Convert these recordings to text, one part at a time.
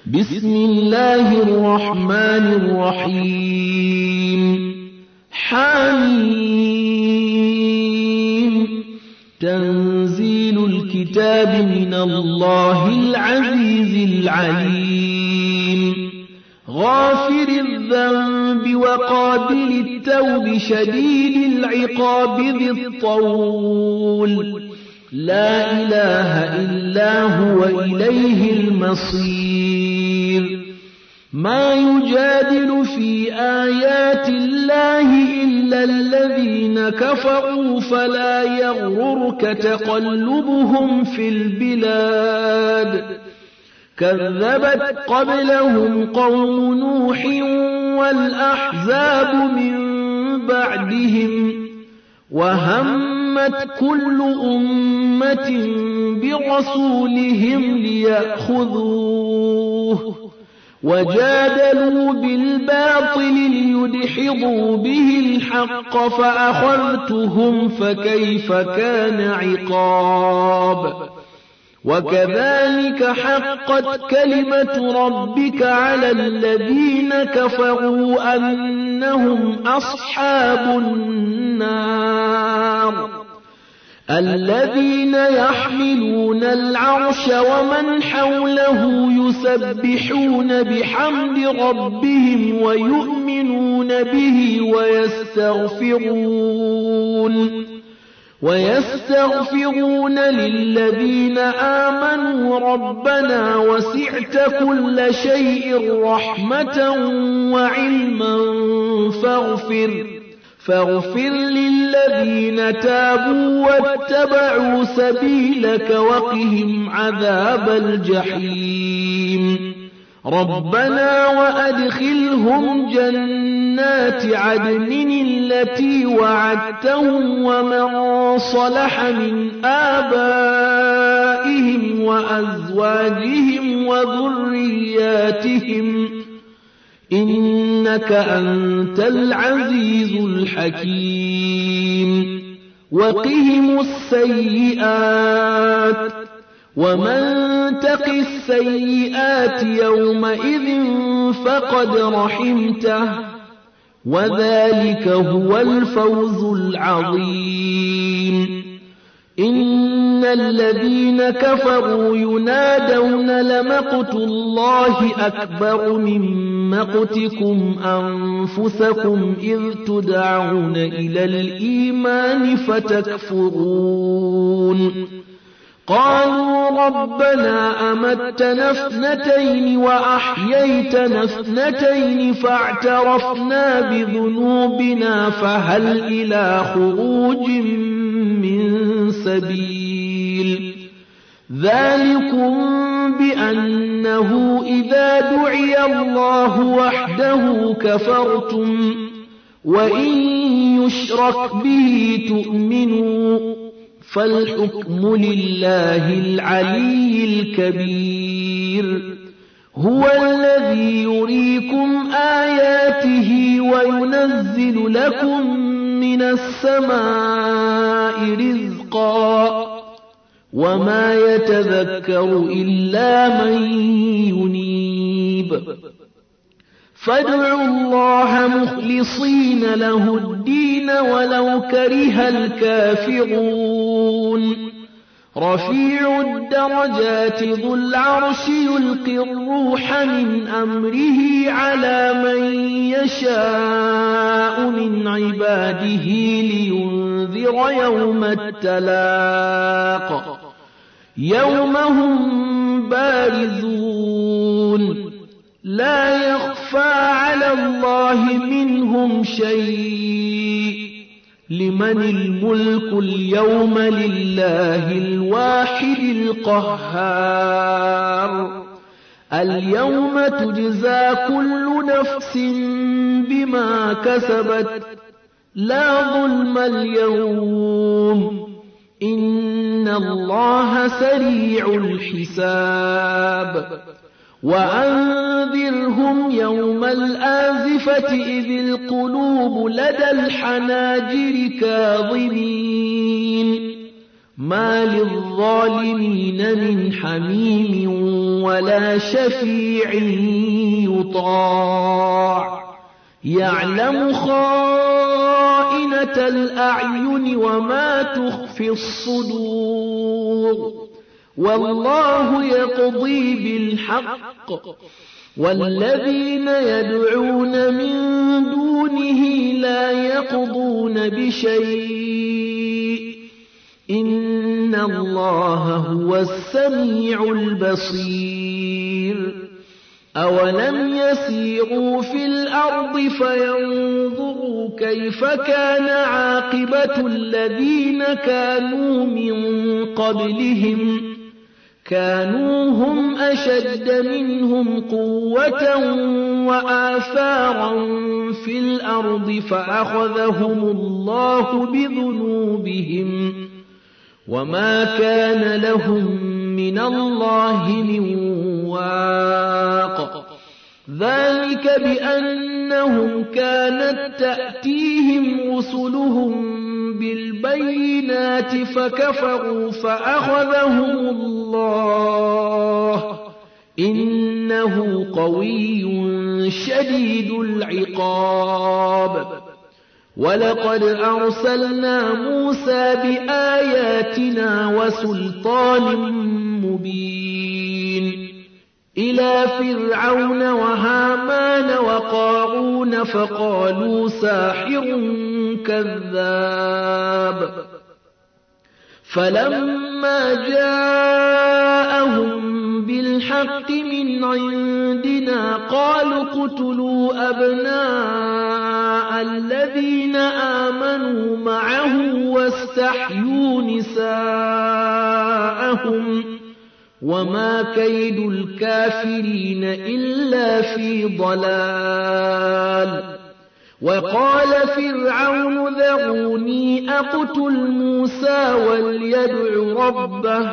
بسم الله الرحمن الرحيم حميم تنزيل الكتاب من الله العزيز العليم غافر الذنب وقابل التوب شديد العقاب ذي الطول لا إله إلا هو إليه المصير ما يجادل في آيات الله إلا الذين كفروا فلا يغررك تقلبهم في البلاد كذبت قبلهم قوم نوح والأحزاب من بعدهم وهمت كل أمة برسولهم ليأخذوه وجادلوا بالباطل ليدحضوا به الحق فأخذتهم فكيف كان عقاب وكذلك حقت كلمة ربك على الذين كفروا أنهم أصحاب النار الذين يحملون العرش ومن حوله يسبحون بحمد ربهم ويؤمنون به ويستغفرون للذين آمنوا ربنا وسعت كل شيء رحمة وعلما فاغفر للذين تابوا واتبعوا سبيلك وقهم عذاب الجحيم ربنا وأدخلهم جنات عدن التي وعدتهم ومن صلح من آبائهم وأزواجهم وذرياتهم إنك أنت العزيز الحكيم وقهم السيئات ومن تق السيئات يومئذ فقد رحمته وذلك هو الفوز العظيم إن الذين كفروا ينادون لمقت الله أكبر من مقتكم أنفسكم إذ تدعون إلى الإيمان فتكفرون قالوا ربنا أمتنا اثنتين وأحييتنا اثنتين فاعترفنا بذنوبنا فهل إلى خروج من سبيل ذلكم بأنه إذا دعي الله وحده كفرتم وإن يشرك به تؤمنوا فالحكم لله العلي الكبير هو الذي يريكم آياته وينزل لكم من السماء رزقا وما يتذكر إلا من ينيب فادعوا الله مخلصين له الدين ولو كره الكافرون رفيع الدرجات ذو العرش يلقي الروح من أمره على من يشاء من عباده لينذر يوم التلاق يوم هم بارزون لا يخفى على الله منهم شيء لمن الملك اليوم لله الواحد القهار اليوم تجزى كل نفس بما كسبت لا ظلم اليوم إن الله سريع الحساب وأنذرهم يوم الآزفة إذ القلوب لدى الحناجر كاظمين ما للظالمين من حميم ولا شفيع يطاع يعلم خائنة الأعين وما تخفي الصدور والله يقضي بالحق والذين يدعون من دونه لا يقضون بشيء إن الله هو السميع البصير أولم يسيروا في الأرض فينظروا كيف كان عاقبة الذين كانوا من قبلهم كانوا هم أشد منهم قوة وآثارا في الأرض فأخذهم الله بذنوبهم وما كان لهم من الله من واق ذلك بأنهم كانت تأتيهم رسلهم بالبينات فكفروا فأخذهم الله إنه قوي شديد العقاب ولقد أرسلنا موسى بآياتنا وسلطان مبين إلى فرعون وهامان وقارون فقالوا ساحر كذاب فلما جاءهم بالحق من عندنا قالوا اقتلوا أبناء الذين آمنوا معه واستحيوا نساءهم وما كيد الكافرين إلا في ضلال وقال فرعون ذروني أقتل موسى وليدع ربه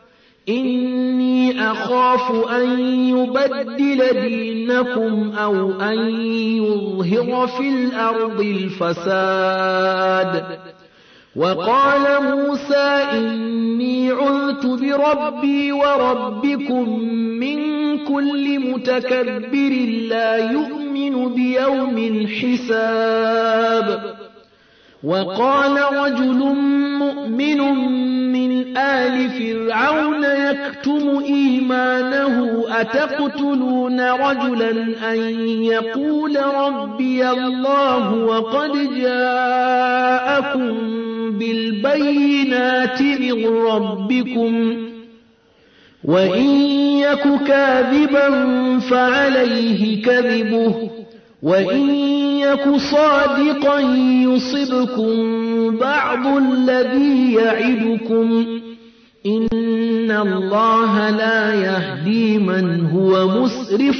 إني أخاف أن يبدل دينكم أو أن يظهر في الأرض الفساد وقال موسى إني عذت بربي وربكم من كل متكبر لا يؤمن بيوم الحساب وقال رجل مؤمن من آل فرعون يكتم إيمانه أتقتلون رجلا أن يقول ربي الله وقد جاءكم بالبينات من ربكم وإن يك كاذبا فعليه كذبه وإن يك صادقا يصبكم بعض الذي يعدكم إن الله لا يهدي من هو مسرف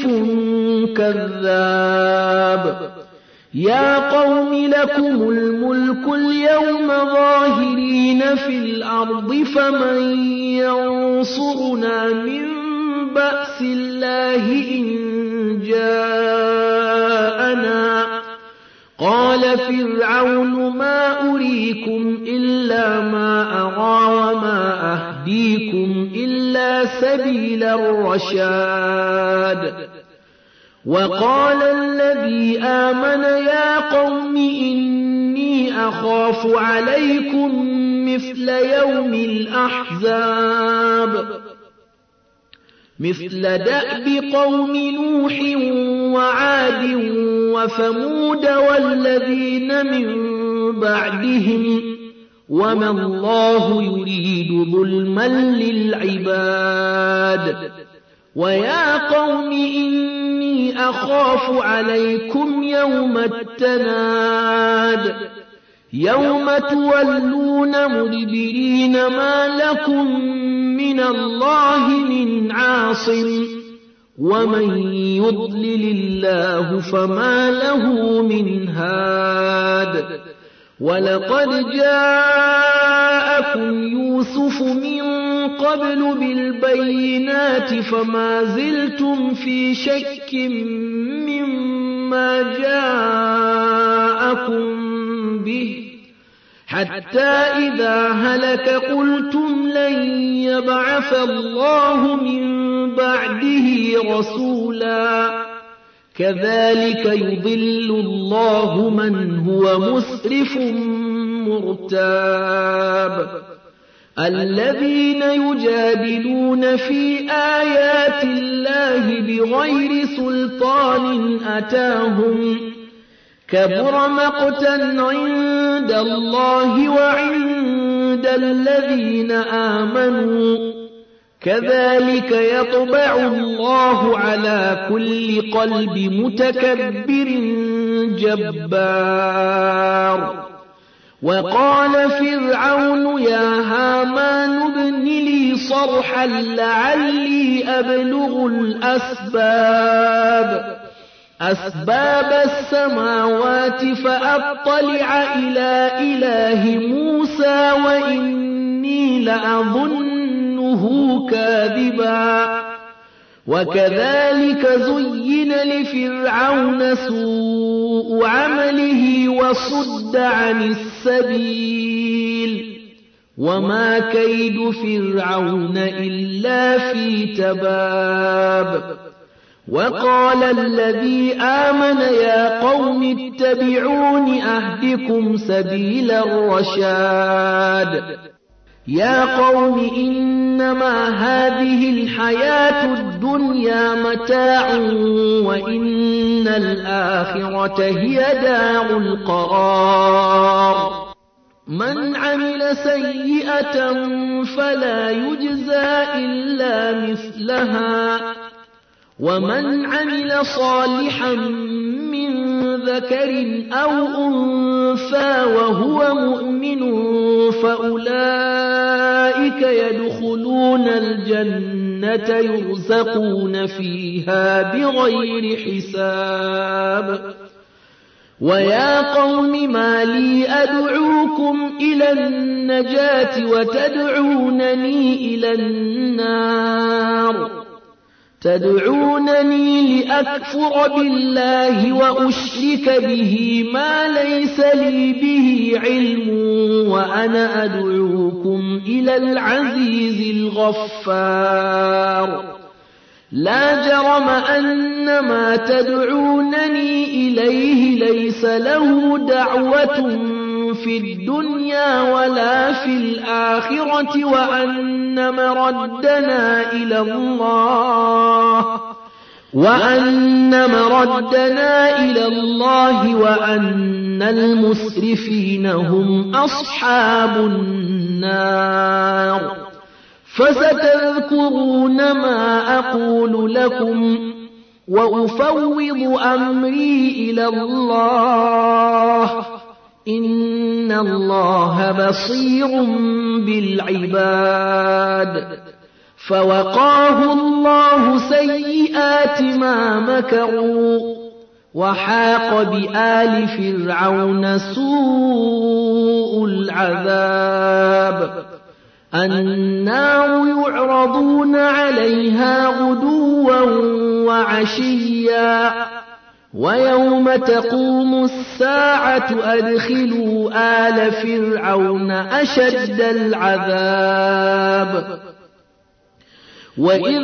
كذاب يا قوم لكم الملك اليوم ظاهرين في الأرض فمن ينصرنا من بأس الله إن جاءنا قال فرعون ما أريكم إلا ما أرى وما أهديكم إلا سبيل الرشاد وقال الذي آمن يا قوم إني أخاف عليكم مثل يوم الأحزاب مثل دأب قوم نوح وعاد وثمود والذين من بعدهم وما الله يريد ظلما للعباد ويا قوم إني أخاف عليكم يوم التناد يوم تولون مدبرين ما لكم من الله من عاصم ومن يضلل الله فما له من هاد ولقد جاءكم يوسف من قبل بالبينات فما زلتم في شك مما جاءكم به حتى إذا هلك قلتم لن يبعث الله من بعده رسولا كذلك يضل الله من هو مسرف مرتاب الذين يجادلون في آيات الله بغير سلطان أتاهم كبر مقتا عند الله وعند الذين آمنوا كذلك يطبع الله على كل قلب متكبر جبار وقال فرعون يا هامان ابن لي صرحا لعلي أبلغ أسباب السماوات فأطلع إلى إله موسى وإني لأظنه كاذبا وكذلك زين لفرعون سوء عمله وصد عن السبيل وما كيد فرعون إلا في تباب وقال الذي آمن يا قوم اتبعون أهدكم سبيل الرشاد يا قوم إنما هذه الحياة الدنيا متاع وإن الآخرة هي دار القرار من عمل سيئة فلا يجزى إلا مثلها ومن عمل صالحا من ذكر أو أنثى وهو مؤمن فأولئك يدخلون الجنة يرزقون فيها بغير حساب ويا قوم ما لي أدعوكم إلى النجاة وتدعونني إلى النار تدعونني لأكفر بالله وأشرك به ما ليس لي به علم وأنا أدعوكم إلى العزيز الغفار لا جرم أن ما تدعونني إليه ليس له دعوة في الدنيا ولا في الآخرة وأن مردنا إلى الله وأن المسرفين هم أصحاب النار فستذكرون ما أقول لكم وأفوض أمري إلى الله إن الله بصير بالعباد فوقاه الله سيئات ما مكروا وحاق بآل فرعون سوء العذاب النار يعرضون عليها غدوا وعشيا ويوم تقوم الساعة أدخلوا آل فرعون أشد العذاب وإذ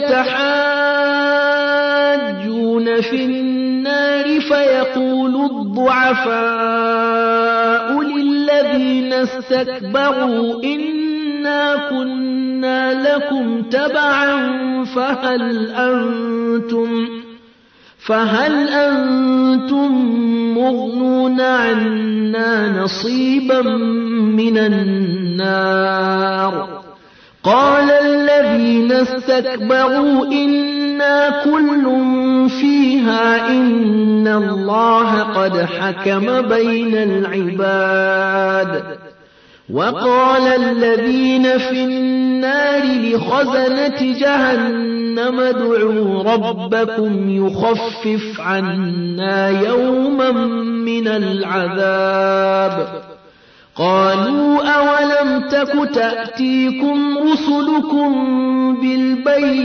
يتحاجون في النار فيقول الضعفاء للذين استكبروا إنا كنا لكم تبعا فهل أنتم مغنون عنا نصيبا من النار قال الذين استكبروا إنا كل فيها إن الله قد حكم بين العباد وقال الذين في النار لخزنة جهنم ادعوا ربكم يخفف عنا يوما من العذاب قالوا أولم تك تأتيكم رسلكم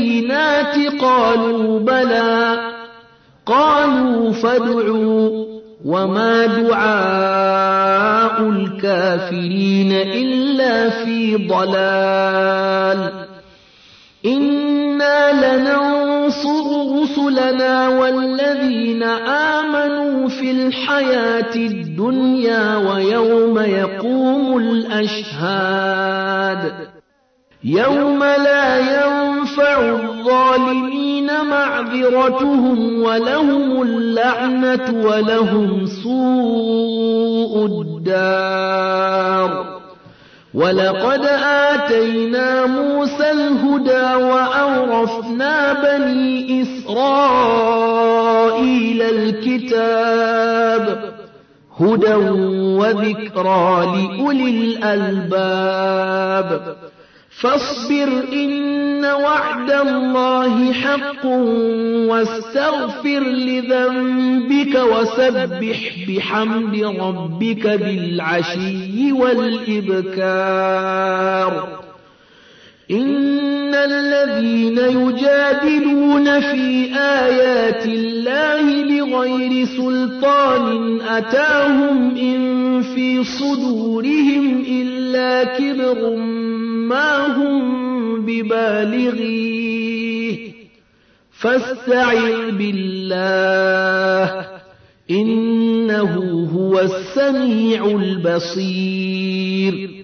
بالبينات قالوا بلى قالوا فادعوا وما دعاء الكافرين إلا في ضلال إنا لننصر رسلنا والذين آمنوا في الحياة الدنيا ويوم يقوم الأشهاد يوم لا ينفع الظالمين معذرتهم ولهم اللعنة ولهم سوء الدار ولقد آتينا موسى الهدى وأورثنا بني إسرائيل الكتاب هدى وذكرى لأولي الألباب فاصبر إن وعد الله حق واستغفر لذنبك وسبح بحمد ربك بالعشي والإبكار إن الذين يجادلون في آيات الله بغير سلطان أتاهم إن في صدورهم إلا كبر ما هم ببالغيه فاستعذ بالله إنه هو السميع البصير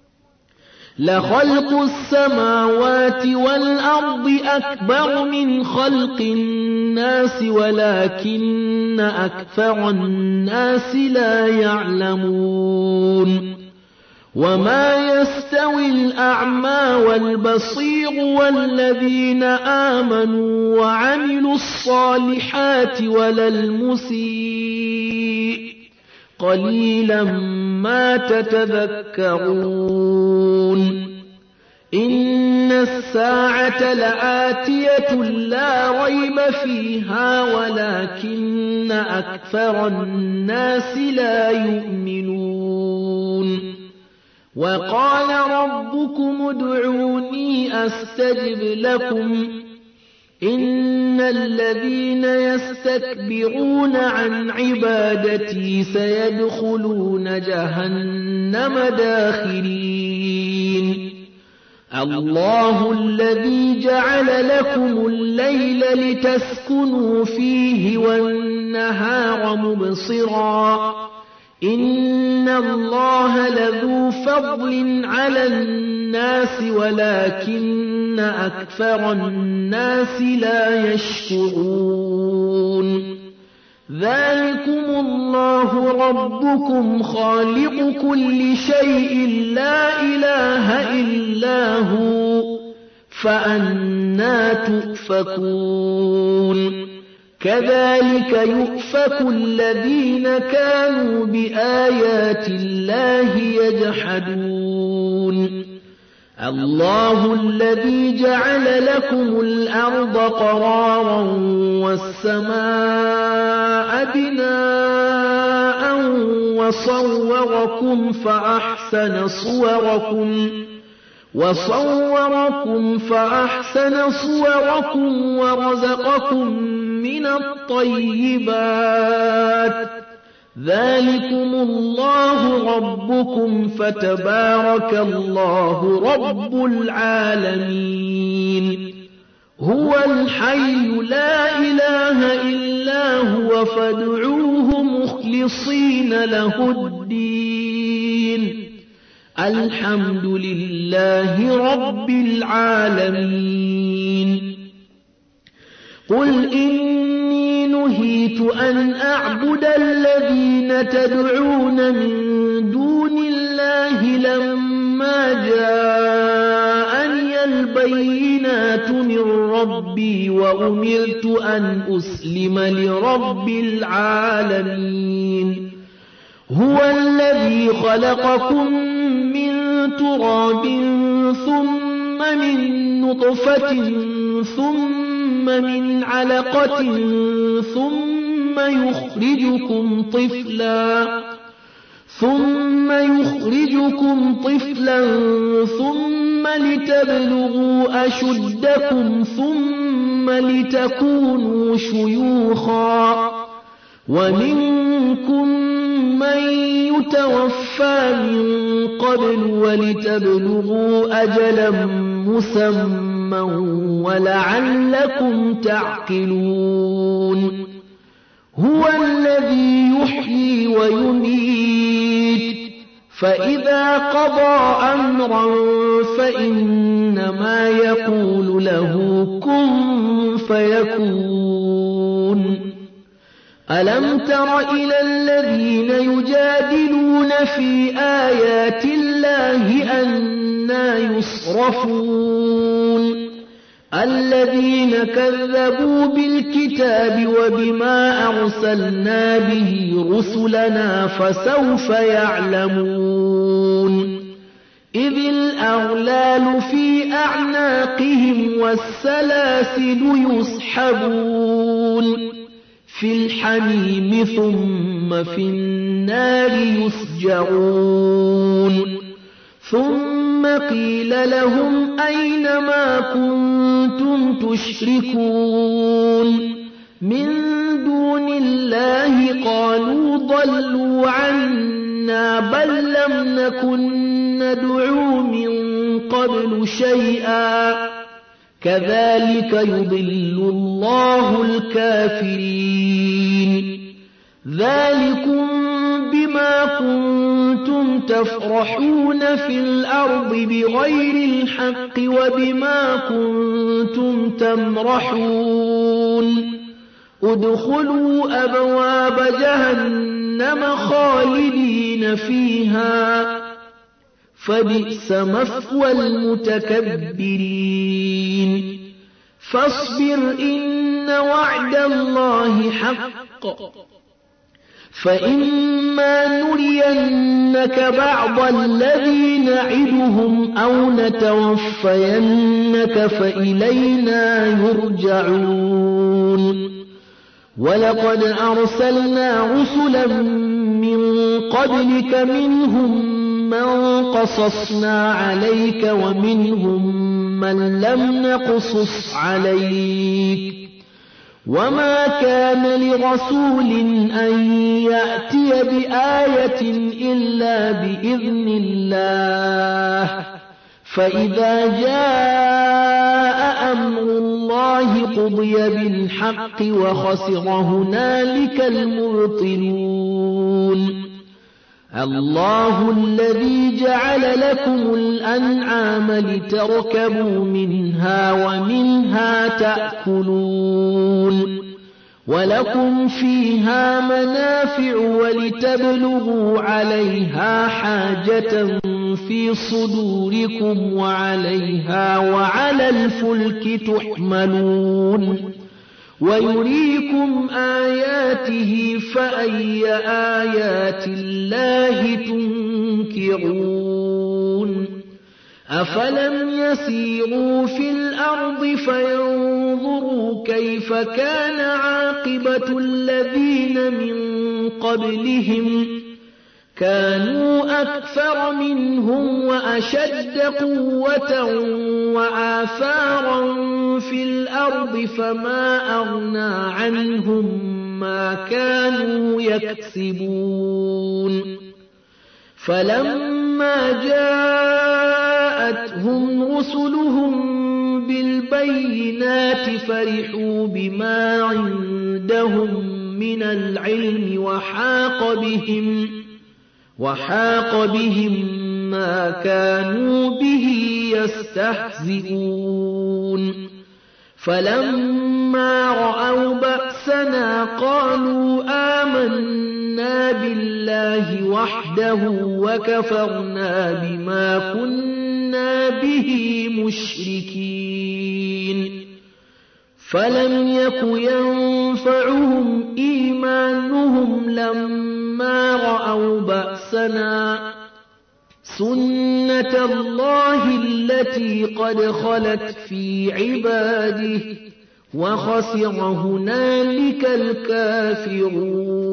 لخلق السماوات والأرض أكبر من خلق الناس ولكن أكثر الناس لا يعلمون وما يستوي الأعمى والبصير والذين آمنوا وعملوا الصالحات ولا المسيء قليلا ما تتذكرون إن الساعة لآتية لا ريب فيها ولكن أكثر الناس لا يؤمنون وقال ربكم ادعوني أستجب لكم إن الذين يستكبرون عن عبادتي سيدخلون جهنم داخرين الله الذي جعل لكم الليل لتسكنوا فيه والنهار مبصرا إن الله لذو فضل على الناس ولكن أكثر الناس لا يشكرون ذلكم الله ربكم خالق كل شيء لا إله إلا هو فأنى تؤفكون كذلك يؤفك الذين كانوا بآيات الله يجحدون الله الذي جعل لكم الأرض قرارا والسماء بناء وصوركم فأحسن صوركم ورزقكم من الطيبات ذلكم الله ربكم فتبارك الله رب العالمين هو الحي لا إله إلا هو فادعوه مخلصين له الدين الحمد لله رب العالمين قل إني نهيت أن أعبد الذين تدعون من دون الله لما جاءني البينات من ربي وأمرت أن أسلم لرب العالمين هو الذي خلقكم من تراب ثم من نطفة ثم من علقة ثم يخرجكم طفلا ثم لتبلغوا أشدكم ثم لتكونوا شيوخا ومنكم منكم من يتوفى من قبل ولتبلغوا أجلا مسمى ولعلكم تعقلون هو الذي يحيي ويميت فإذا قضى أمرا فإنما يقول له كن فيكون ألم تر إلى الذين يجادلون في آيات الله أنى يصرفون الذين كذبوا بالكتاب وبما أرسلنا به رسلنا فسوف يعلمون إذ الأغلال في أعناقهم والسلاسل يسحبون في الحميم ثم في النار يسجرون ثم قيل لهم أين ما كنتم تشركون من دون الله قالوا ضلوا عنا بل لم نكن ندعو من قبل شيئا كذلك يضل الله الكافرين ذلكم بما كنتم تفرحون في الأرض بغير الحق وبما كنتم تمرحون ادخلوا أبواب جهنم خالدين فيها فبئس مثوى المتكبرين فاصبر إن وعد الله حق فإما نرينك بعض الذي نعدهم أو نتوفينك فإلينا يرجعون ولقد أرسلنا رسلا من قبلك منهم من قصصنا عليك ومنهم من لم نقصص عليك وما كان لرسول أن يأتي بآية إلا بإذن الله فإذا جاء أمر الله قضي بالحق وخسر هنالك المبطلون الله الذي جعل لكم الأنعام لتركبوا منها ومنها تأكلون ولكم فيها منافع ولتبلغوا عليها حاجة في صدوركم وعليها وعلى الفلك تحملون ويريكم آياته فأي آيات الله تنكرون أفلم يسيروا في الأرض فينظروا كيف كان عاقبة الذين من قبلهم كانوا أكثر منهم وأشد قوة وآثارا في الأرض فما أغنى عنهم ما كانوا يكسبون فلما جاءتهم رسلهم بالبينات فرحوا بما عندهم من العلم وحاق بهم ما كانوا به يستهزئون فلما رأوا بأسنا قالوا آمنا بالله وحده وكفرنا بما كنا به مشركين فلم يك ينفعهم إيمانهم لما رأوا بأسنا سنة الله التي قد خلت في عباده وخسر هنالك الكافرون